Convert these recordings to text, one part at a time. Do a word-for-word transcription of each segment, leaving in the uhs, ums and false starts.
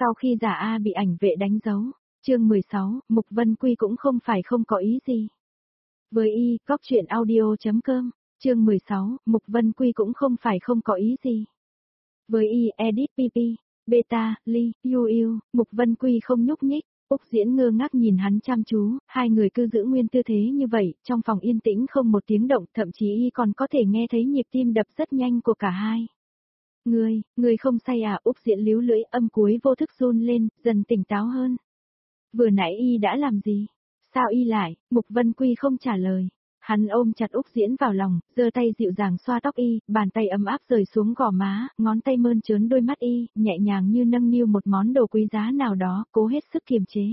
Sau khi giả A bị ảnh vệ đánh dấu, chương mười sáu, Mục Vân Quy cũng không phải không có ý gì. Với y, cóc truyện audio.com, chương mười sáu, Mục Vân Quy cũng không phải không có ý gì. Với y, edit pp, beta, ly, yu yu, Mục Vân Quy không nhúc nhích, Úc Diễn ngơ ngác nhìn hắn chăm chú, hai người cứ giữ nguyên tư thế như vậy, trong phòng yên tĩnh không một tiếng động, thậm chí y còn có thể nghe thấy nhịp tim đập rất nhanh của cả hai. Ngươi, ngươi không say à? Úc Diễn líu lưỡi, âm cuối vô thức run lên, dần tỉnh táo hơn. Vừa nãy y đã làm gì? Sao y lại? Mục Vân Quy không trả lời. Hắn ôm chặt Úc Diễn vào lòng, giơ tay dịu dàng xoa tóc y, bàn tay ấm áp rời xuống gò má, ngón tay mơn trớn đôi mắt y, nhẹ nhàng như nâng niu một món đồ quý giá nào đó, cố hết sức kiềm chế.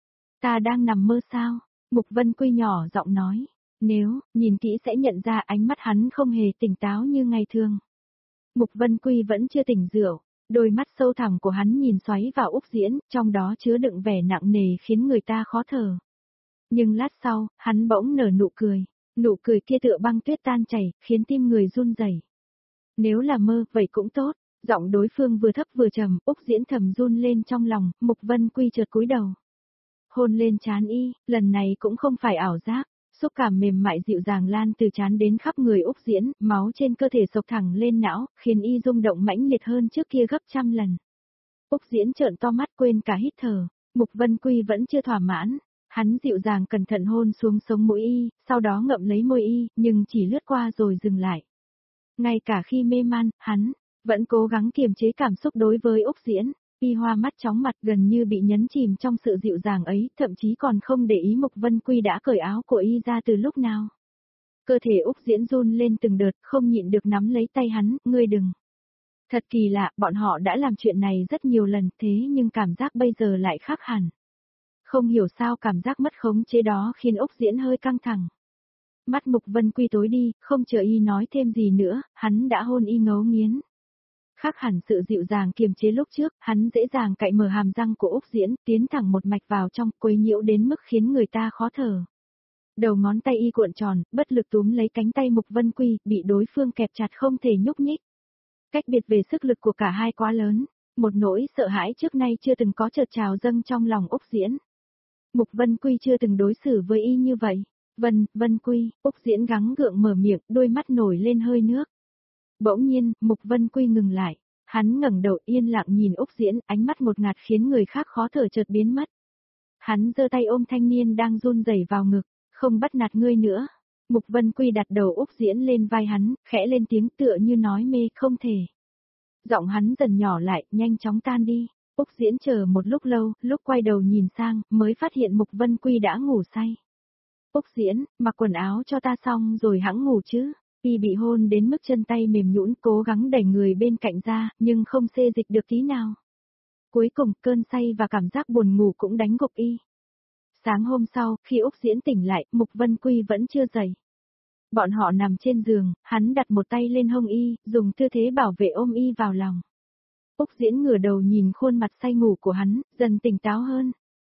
Ta đang nằm mơ sao? Mục Vân Quy nhỏ giọng nói. Nếu, nhìn kỹ sẽ nhận ra ánh mắt hắn không hề tỉnh táo như ngày thường. Mục Vân Quy vẫn chưa tỉnh rượu, đôi mắt sâu thẳm của hắn nhìn xoáy vào Úc Diễn, trong đó chứa đựng vẻ nặng nề khiến người ta khó thở. Nhưng lát sau, hắn bỗng nở nụ cười, nụ cười kia tựa băng tuyết tan chảy, khiến tim người run rẩy. Nếu là mơ, vậy cũng tốt, giọng đối phương vừa thấp vừa trầm, Úc Diễn thầm run lên trong lòng, Mục Vân Quy chợt cúi đầu. Hôn lên trán y, lần này cũng không phải ảo giác. Xúc cảm mềm mại dịu dàng lan từ trán đến khắp người Úc Diễn, máu trên cơ thể sộc thẳng lên não, khiến y rung động mãnh liệt hơn trước kia gấp trăm lần. Úc Diễn trợn to mắt quên cả hít thở, Mục Vân Quy vẫn chưa thỏa mãn, hắn dịu dàng cẩn thận hôn xuống sống mũi y, sau đó ngậm lấy môi y, nhưng chỉ lướt qua rồi dừng lại. Ngay cả khi mê man, hắn vẫn cố gắng kiềm chế cảm xúc đối với Úc Diễn. Y hoa mắt chóng mặt gần như bị nhấn chìm trong sự dịu dàng ấy, thậm chí còn không để ý Mục Vân Quy đã cởi áo của y ra từ lúc nào. Cơ thể Úc Diễn run lên từng đợt, không nhịn được nắm lấy tay hắn, ngươi đừng. Thật kỳ lạ, bọn họ đã làm chuyện này rất nhiều lần, thế nhưng cảm giác bây giờ lại khác hẳn. Không hiểu sao cảm giác mất khống chế đó khiến Úc Diễn hơi căng thẳng. Mắt Mục Vân Quy tối đi, không chờ y nói thêm gì nữa, hắn đã hôn y ngấu nghiến. Khác hẳn sự dịu dàng kiềm chế lúc trước, hắn dễ dàng cạy mở hàm răng của Úc Diễn, tiến thẳng một mạch vào trong, quấy nhiễu đến mức khiến người ta khó thở. Đầu ngón tay y cuộn tròn, bất lực túm lấy cánh tay Mục Vân Quy, bị đối phương kẹp chặt không thể nhúc nhích. Cách biệt về sức lực của cả hai quá lớn, một nỗi sợ hãi trước nay chưa từng có chợt trào dâng trong lòng Úc Diễn. Mục Vân Quy chưa từng đối xử với y như vậy. Vân, Vân Quy, Úc Diễn gắng gượng mở miệng, đôi mắt nổi lên hơi nước. Bỗng nhiên, Mục Vân Quy ngừng lại, hắn ngẩng đầu yên lặng nhìn Úc Diễn, ánh mắt một ngạt khiến người khác khó thở chợt biến mất. Hắn giơ tay ôm thanh niên đang run rẩy vào ngực, không bắt nạt ngươi nữa. Mục Vân Quy đặt đầu Úc Diễn lên vai hắn, khẽ lên tiếng tựa như nói mê không thể. Giọng hắn dần nhỏ lại, nhanh chóng tan đi. Úc Diễn chờ một lúc lâu, lúc quay đầu nhìn sang, mới phát hiện Mục Vân Quy đã ngủ say. Úc Diễn, mặc quần áo cho ta xong rồi hẵng ngủ chứ. Y bị hôn đến mức chân tay mềm nhũn, cố gắng đẩy người bên cạnh ra, nhưng không xê dịch được tí nào. Cuối cùng, cơn say và cảm giác buồn ngủ cũng đánh gục y. Sáng hôm sau, khi Úc Diễn tỉnh lại, Mục Vân Quy vẫn chưa dậy. Bọn họ nằm trên giường, hắn đặt một tay lên hông y, dùng tư thế bảo vệ ôm y vào lòng. Úc Diễn ngửa đầu nhìn khuôn mặt say ngủ của hắn, dần tỉnh táo hơn.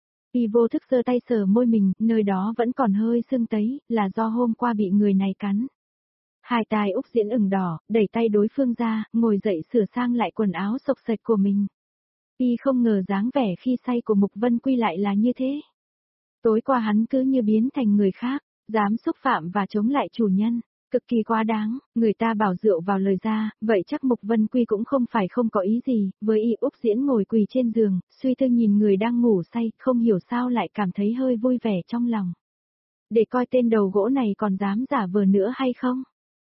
Y vô thức giơ tay sờ môi mình, nơi đó vẫn còn hơi sưng tấy, là do hôm qua bị người này cắn. Hai tai Úc Diễn ửng đỏ, đẩy tay đối phương ra, ngồi dậy sửa sang lại quần áo xộc xệch của mình. Y không ngờ dáng vẻ khi say của Mục Vân Quy lại là như thế. Tối qua hắn cứ như biến thành người khác, dám xúc phạm và chống lại chủ nhân, cực kỳ quá đáng, người ta bảo rượu vào lời ra, vậy chắc Mục Vân Quy cũng không phải không có ý gì, với y Úc Diễn ngồi quỳ trên giường, suy tư nhìn người đang ngủ say, không hiểu sao lại cảm thấy hơi vui vẻ trong lòng. Để coi tên đầu gỗ này còn dám giả vờ nữa hay không?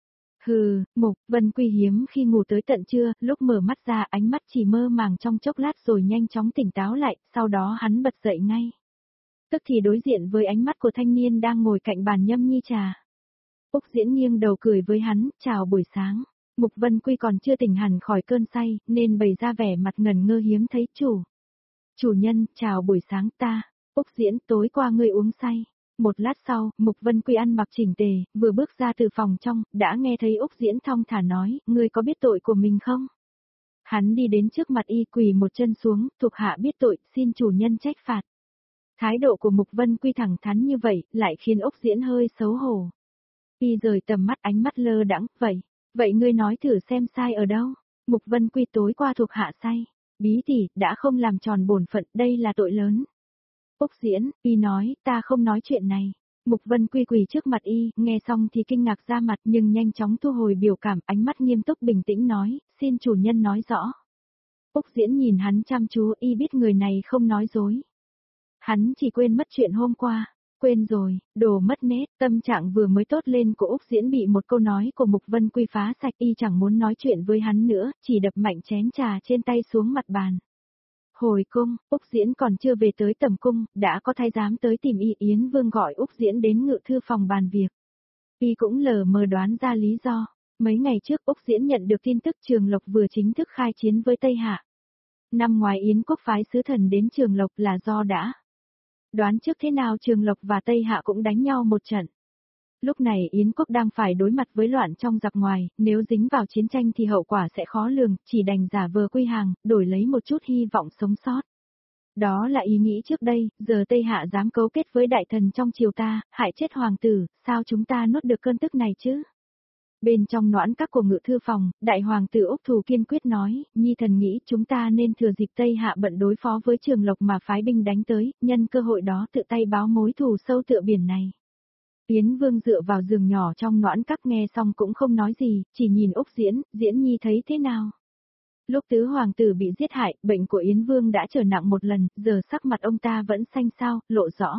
Hừ, Mục Vân Quy hiếm khi ngủ tới tận trưa, lúc mở mắt ra ánh mắt chỉ mơ màng trong chốc lát rồi nhanh chóng tỉnh táo lại, sau đó hắn bật dậy ngay. Tức thì đối diện với ánh mắt của thanh niên đang ngồi cạnh bàn nhâm nhi trà. Úc Diễn nghiêng đầu cười với hắn, chào buổi sáng. Mục Vân Quy còn chưa tỉnh hẳn khỏi cơn say, nên bày ra vẻ mặt ngần ngơ hiếm thấy chủ. Chủ nhân, chào buổi sáng ta. Úc Diễn, tối qua ngươi uống say. Một lát sau, Mục Vân Quy ăn mặc chỉnh tề, vừa bước ra từ phòng trong, đã nghe thấy Úc Diễn thong thả nói, ngươi có biết tội của mình không? Hắn đi đến trước mặt y quỳ một chân xuống, thuộc hạ biết tội, xin chủ nhân trách phạt. Thái độ của Mục Vân Quy thẳng thắn như vậy, lại khiến Úc Diễn hơi xấu hổ. Y rời tầm mắt ánh mắt lơ đãng, vậy, vậy ngươi nói thử xem sai ở đâu? Mục Vân Quy tối qua thuộc hạ say. Bí tỷ, đã không làm tròn bổn phận, đây là tội lớn. Úc Diễn, y nói, ta không nói chuyện này. Mục Vân Quy quỳ trước mặt y, nghe xong thì kinh ngạc ra mặt nhưng nhanh chóng thu hồi biểu cảm, ánh mắt nghiêm túc bình tĩnh nói, xin chủ nhân nói rõ. Úc Diễn nhìn hắn chăm chú, y biết người này không nói dối. Hắn chỉ quên mất chuyện hôm qua. Quên rồi, đồ mất nết, tâm trạng vừa mới tốt lên của Úc Diễn bị một câu nói của Mục Vân Quy phá sạch, y chẳng muốn nói chuyện với hắn nữa, chỉ đập mạnh chén trà trên tay xuống mặt bàn. Hồi cung, Úc Diễn còn chưa về tới tầm cung, đã có thái giám tới tìm y. Yến Vương gọi Úc Diễn đến ngự thư phòng bàn việc. Y cũng lờ mờ đoán ra lý do. Mấy ngày trước Úc Diễn nhận được tin tức Trường Lộc vừa chính thức khai chiến với Tây Hạ. Năm ngoài Yến quốc phái sứ thần đến Trường Lộc là do đã đoán trước thế nào Trường Lộc và Tây Hạ cũng đánh nhau một trận. Lúc này Yến quốc đang phải đối mặt với loạn trong giặc ngoài, nếu dính vào chiến tranh thì hậu quả sẽ khó lường, chỉ đành giả vờ quy hàng, đổi lấy một chút hy vọng sống sót. Đó là ý nghĩ trước đây, giờ Tây Hạ dám cấu kết với đại thần trong triều ta, hại chết hoàng tử, sao chúng ta nuốt được cơn tức này chứ? Bên trong noãn các của ngự thư phòng, đại hoàng tử Úc Thù kiên quyết nói, nhi thần nghĩ chúng ta nên thừa dịp Tây Hạ bận đối phó với Trường Lộc mà phái binh đánh tới, nhân cơ hội đó tự tay báo mối thù sâu tựa biển này. Yến Vương dựa vào giường nhỏ trong noãn các nghe xong cũng không nói gì, chỉ nhìn Úc Diễn, Diễn nhi thấy thế nào? Lúc tứ hoàng tử bị giết hại, bệnh của Yến Vương đã trở nặng một lần, giờ sắc mặt ông ta vẫn xanh xao, lộ rõ.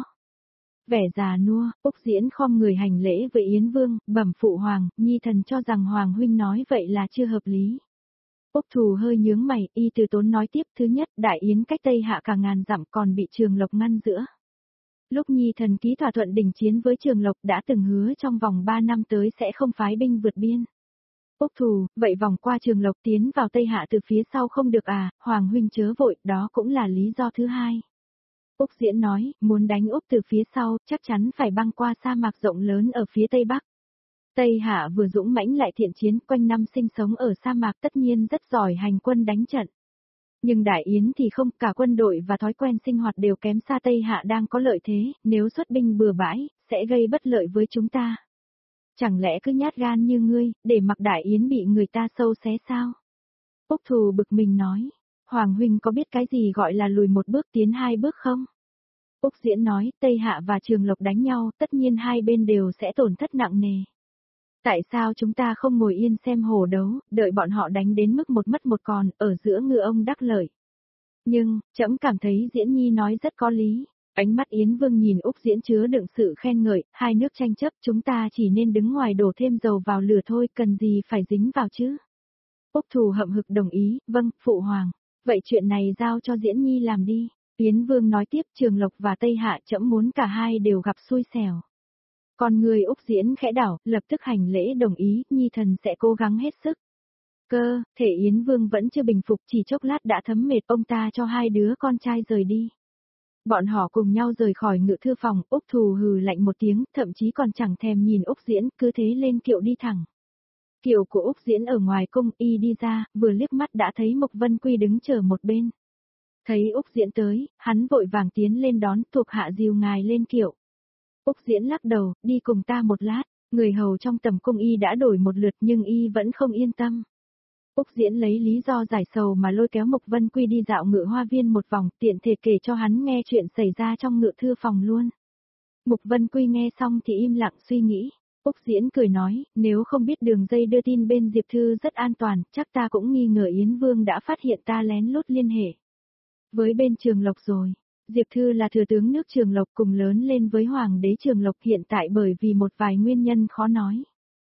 Vẻ già nua, Úc Diễn khom người hành lễ với Yến Vương, bẩm phụ hoàng, nhi thần cho rằng hoàng huynh nói vậy là chưa hợp lý. Úc Thù hơi nhướng mày, y từ tốn nói tiếp, thứ nhất, Đại Yến cách Tây Hạ cả ngàn dặm còn bị Trường Lộc ngăn giữa. Lúc nhi thần ký thỏa thuận đình chiến với Trường Lộc đã từng hứa trong vòng ba năm tới sẽ không phái binh vượt biên. Úc Thù, vậy vòng qua Trường Lộc tiến vào Tây Hạ từ phía sau không được à, hoàng huynh chớ vội, đó cũng là lý do thứ hai. Úc Diễn nói, muốn đánh Úc từ phía sau, chắc chắn phải băng qua sa mạc rộng lớn ở phía Tây Bắc. Tây Hạ vừa dũng mãnh lại thiện chiến, quanh năm sinh sống ở sa mạc tất nhiên rất giỏi hành quân đánh trận. Nhưng Đại Yến thì không, cả quân đội và thói quen sinh hoạt đều kém xa Tây Hạ đang có lợi thế, nếu xuất binh bừa bãi, sẽ gây bất lợi với chúng ta. Chẳng lẽ cứ nhát gan như ngươi, để mặc Đại Yến bị người ta sâu xé sao? Úc Thù bực mình nói, Hoàng huynh có biết cái gì gọi là lùi một bước tiến hai bước không? Úc Diễn nói, Tây Hạ và Trường Lộc đánh nhau, tất nhiên hai bên đều sẽ tổn thất nặng nề. Tại sao chúng ta không ngồi yên xem hổ đấu, đợi bọn họ đánh đến mức một mất một còn, ở giữa ngư ông đắc lợi? Nhưng, trẫm cảm thấy Diễn nhi nói rất có lý. Ánh mắt Yến Vương nhìn Úc Diễn chứa đựng sự khen ngợi, hai nước tranh chấp chúng ta chỉ nên đứng ngoài đổ thêm dầu vào lửa thôi, cần gì phải dính vào chứ? Úc Thù hậm hực đồng ý, vâng, phụ hoàng. Vậy chuyện này giao cho Diễn nhi làm đi. Yến Vương nói tiếp, Trường Lộc và Tây Hạ trẫm muốn cả hai đều gặp xui xẻo. Còn người Úc Diễn khẽ đảo, lập tức hành lễ đồng ý, nhi thần sẽ cố gắng hết sức. Cơ, thể Yến Vương vẫn chưa bình phục, chỉ chốc lát đã thấm mệt, ông ta cho hai đứa con trai rời đi. Bọn họ cùng nhau rời khỏi ngự thư phòng, Úc Thù hừ lạnh một tiếng, thậm chí còn chẳng thèm nhìn Úc Diễn, cứ thế lên kiệu đi thẳng. Kiệu của Úc Diễn ở ngoài cung, y đi ra, vừa liếc mắt đã thấy Mục Vân Quy đứng chờ một bên. Thấy Úc Diễn tới, hắn vội vàng tiến lên đón, thuộc hạ dìu ngài lên kiệu. Úc Diễn lắc đầu, đi cùng ta một lát, người hầu trong tầm cung y đã đổi một lượt nhưng y vẫn không yên tâm. Úc Diễn lấy lý do giải sầu mà lôi kéo Mục Vân Quy đi dạo ngự hoa viên một vòng, tiện thể kể cho hắn nghe chuyện xảy ra trong ngự thư phòng luôn. Mục Vân Quy nghe xong thì im lặng suy nghĩ. Úc Diễn cười nói, nếu không biết đường dây đưa tin bên Diệp Thư rất an toàn, chắc ta cũng nghi ngờ Yến Vương đã phát hiện ta lén lút liên hệ với bên Trường Lộc rồi. Diệp Thư là thừa tướng nước Trường Lộc cùng lớn lên với Hoàng đế Trường Lộc hiện tại bởi vì một vài nguyên nhân khó nói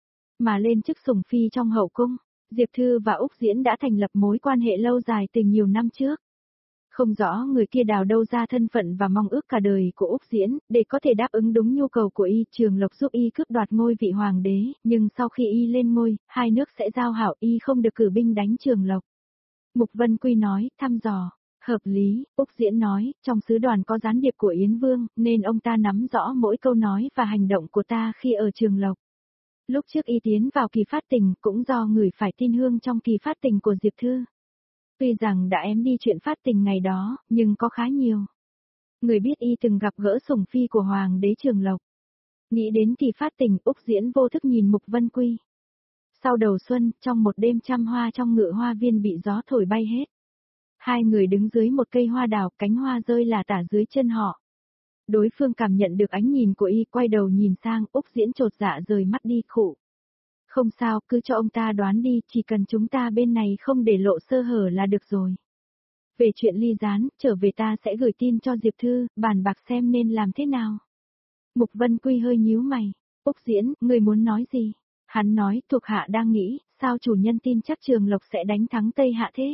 mà lên chức sủng phi trong hậu cung. Diệp Thư và Úc Diễn đã thành lập mối quan hệ lâu dài từ nhiều năm trước. Không rõ người kia đào đâu ra thân phận và mong ước cả đời của Úc Diễn, để có thể đáp ứng đúng nhu cầu của y, Trường Lộc giúp y cướp đoạt ngôi vị hoàng đế, nhưng sau khi y lên ngôi, hai nước sẽ giao hảo, y không được cử binh đánh Trường Lộc. Mục Vân Quy nói, thăm dò, hợp lý, Úc Diễn nói, trong sứ đoàn có gián điệp của Yến Vương, nên ông ta nắm rõ mỗi câu nói và hành động của ta khi ở Trường Lộc. Lúc trước y tiến vào kỳ phát tình cũng do người phải tin hương trong kỳ phát tình của Diệp Thư. Tuy rằng đã ém đi chuyện phát tình ngày đó, nhưng có khá nhiều người biết y từng gặp gỡ sủng phi của Hoàng đế Trường Lộc. Nghĩ đến kỳ phát tình, Úc Diễn vô thức nhìn Mục Vân Quy. Sau đầu xuân, trong một đêm trăm hoa trong ngự hoa viên bị gió thổi bay hết. Hai người đứng dưới một cây hoa đào, cánh hoa rơi là tả dưới chân họ. Đối phương cảm nhận được ánh nhìn của y, quay đầu nhìn sang, Úc Diễn chột dạ rời mắt đi khụ. Không sao, cứ cho ông ta đoán đi, chỉ cần chúng ta bên này không để lộ sơ hở là được rồi. Về chuyện ly gián, trở về ta sẽ gửi tin cho Diệp Thư, bàn bạc xem nên làm thế nào. Mục Vân Quy hơi nhíu mày. Úc Diễn, người muốn nói gì? Hắn nói, thuộc hạ đang nghĩ, sao chủ nhân tin chắc Trường Lộc sẽ đánh thắng Tây Hạ thế?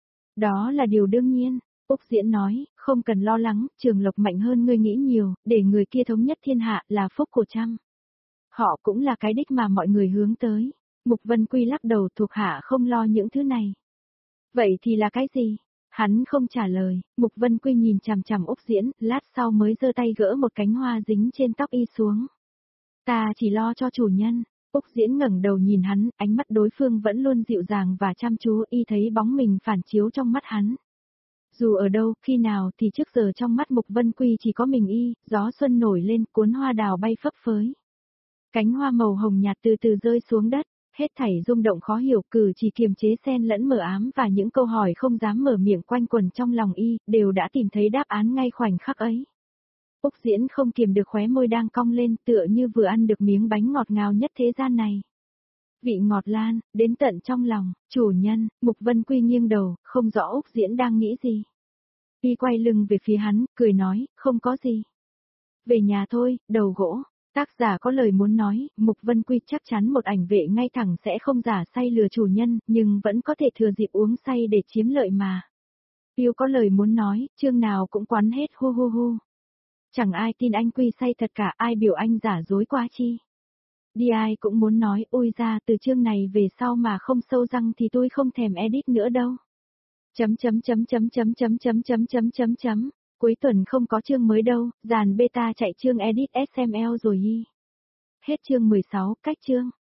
Đó là điều đương nhiên. Úc Diễn nói, không cần lo lắng, Trường Lộc mạnh hơn ngươi nghĩ nhiều, để người kia thống nhất thiên hạ là phúc của trăm. Họ cũng là cái đích mà mọi người hướng tới. Mục Vân Quy lắc đầu, thuộc hạ không lo những thứ này. Vậy thì là cái gì? Hắn không trả lời, Mục Vân Quy nhìn chằm chằm Úc Diễn, lát sau mới giơ tay gỡ một cánh hoa dính trên tóc y xuống. Ta chỉ lo cho chủ nhân. Úc Diễn ngẩng đầu nhìn hắn, ánh mắt đối phương vẫn luôn dịu dàng và chăm chú, y thấy bóng mình phản chiếu trong mắt hắn. Dù ở đâu, khi nào thì trước giờ trong mắt Mục Vân Quy chỉ có mình y, gió xuân nổi lên, cuốn hoa đào bay phấp phới. Cánh hoa màu hồng nhạt từ từ rơi xuống đất, hết thảy rung động khó hiểu, cử chỉ kiềm chế xen lẫn mờ ám và những câu hỏi không dám mở miệng quanh quẩn trong lòng y, đều đã tìm thấy đáp án ngay khoảnh khắc ấy. Úc Diễn không kiềm được khóe môi đang cong lên, tựa như vừa ăn được miếng bánh ngọt ngào nhất thế gian này. Vị ngọt lan, đến tận trong lòng, chủ nhân. Mục Vân Quy nghiêng đầu, không rõ Úc Diễn đang nghĩ gì. Y quay lưng về phía hắn, cười nói, không có gì. Về nhà thôi, đầu gỗ. Tác giả có lời muốn nói, Mục Vân Quy chắc chắn một ảnh vệ ngay thẳng sẽ không giả say lừa chủ nhân, nhưng vẫn có thể thừa dịp uống say để chiếm lợi mà. Yêu có lời muốn nói, chương nào cũng quán hết hu hu hu. Chẳng ai tin anh Quy say thật cả, ai biểu anh giả dối quá chi. Đi ai cũng muốn nói, ôi ra từ chương này về sau mà không sâu răng thì tôi không thèm edit nữa đâu. Chấm chấm chấm chấm chấm chấm chấm chấm chấm chấm chấm. Cuối tuần không có chương mới đâu, dàn beta chạy chương edit ét em lờ rồi y. Hết chương mười sáu, cách chương.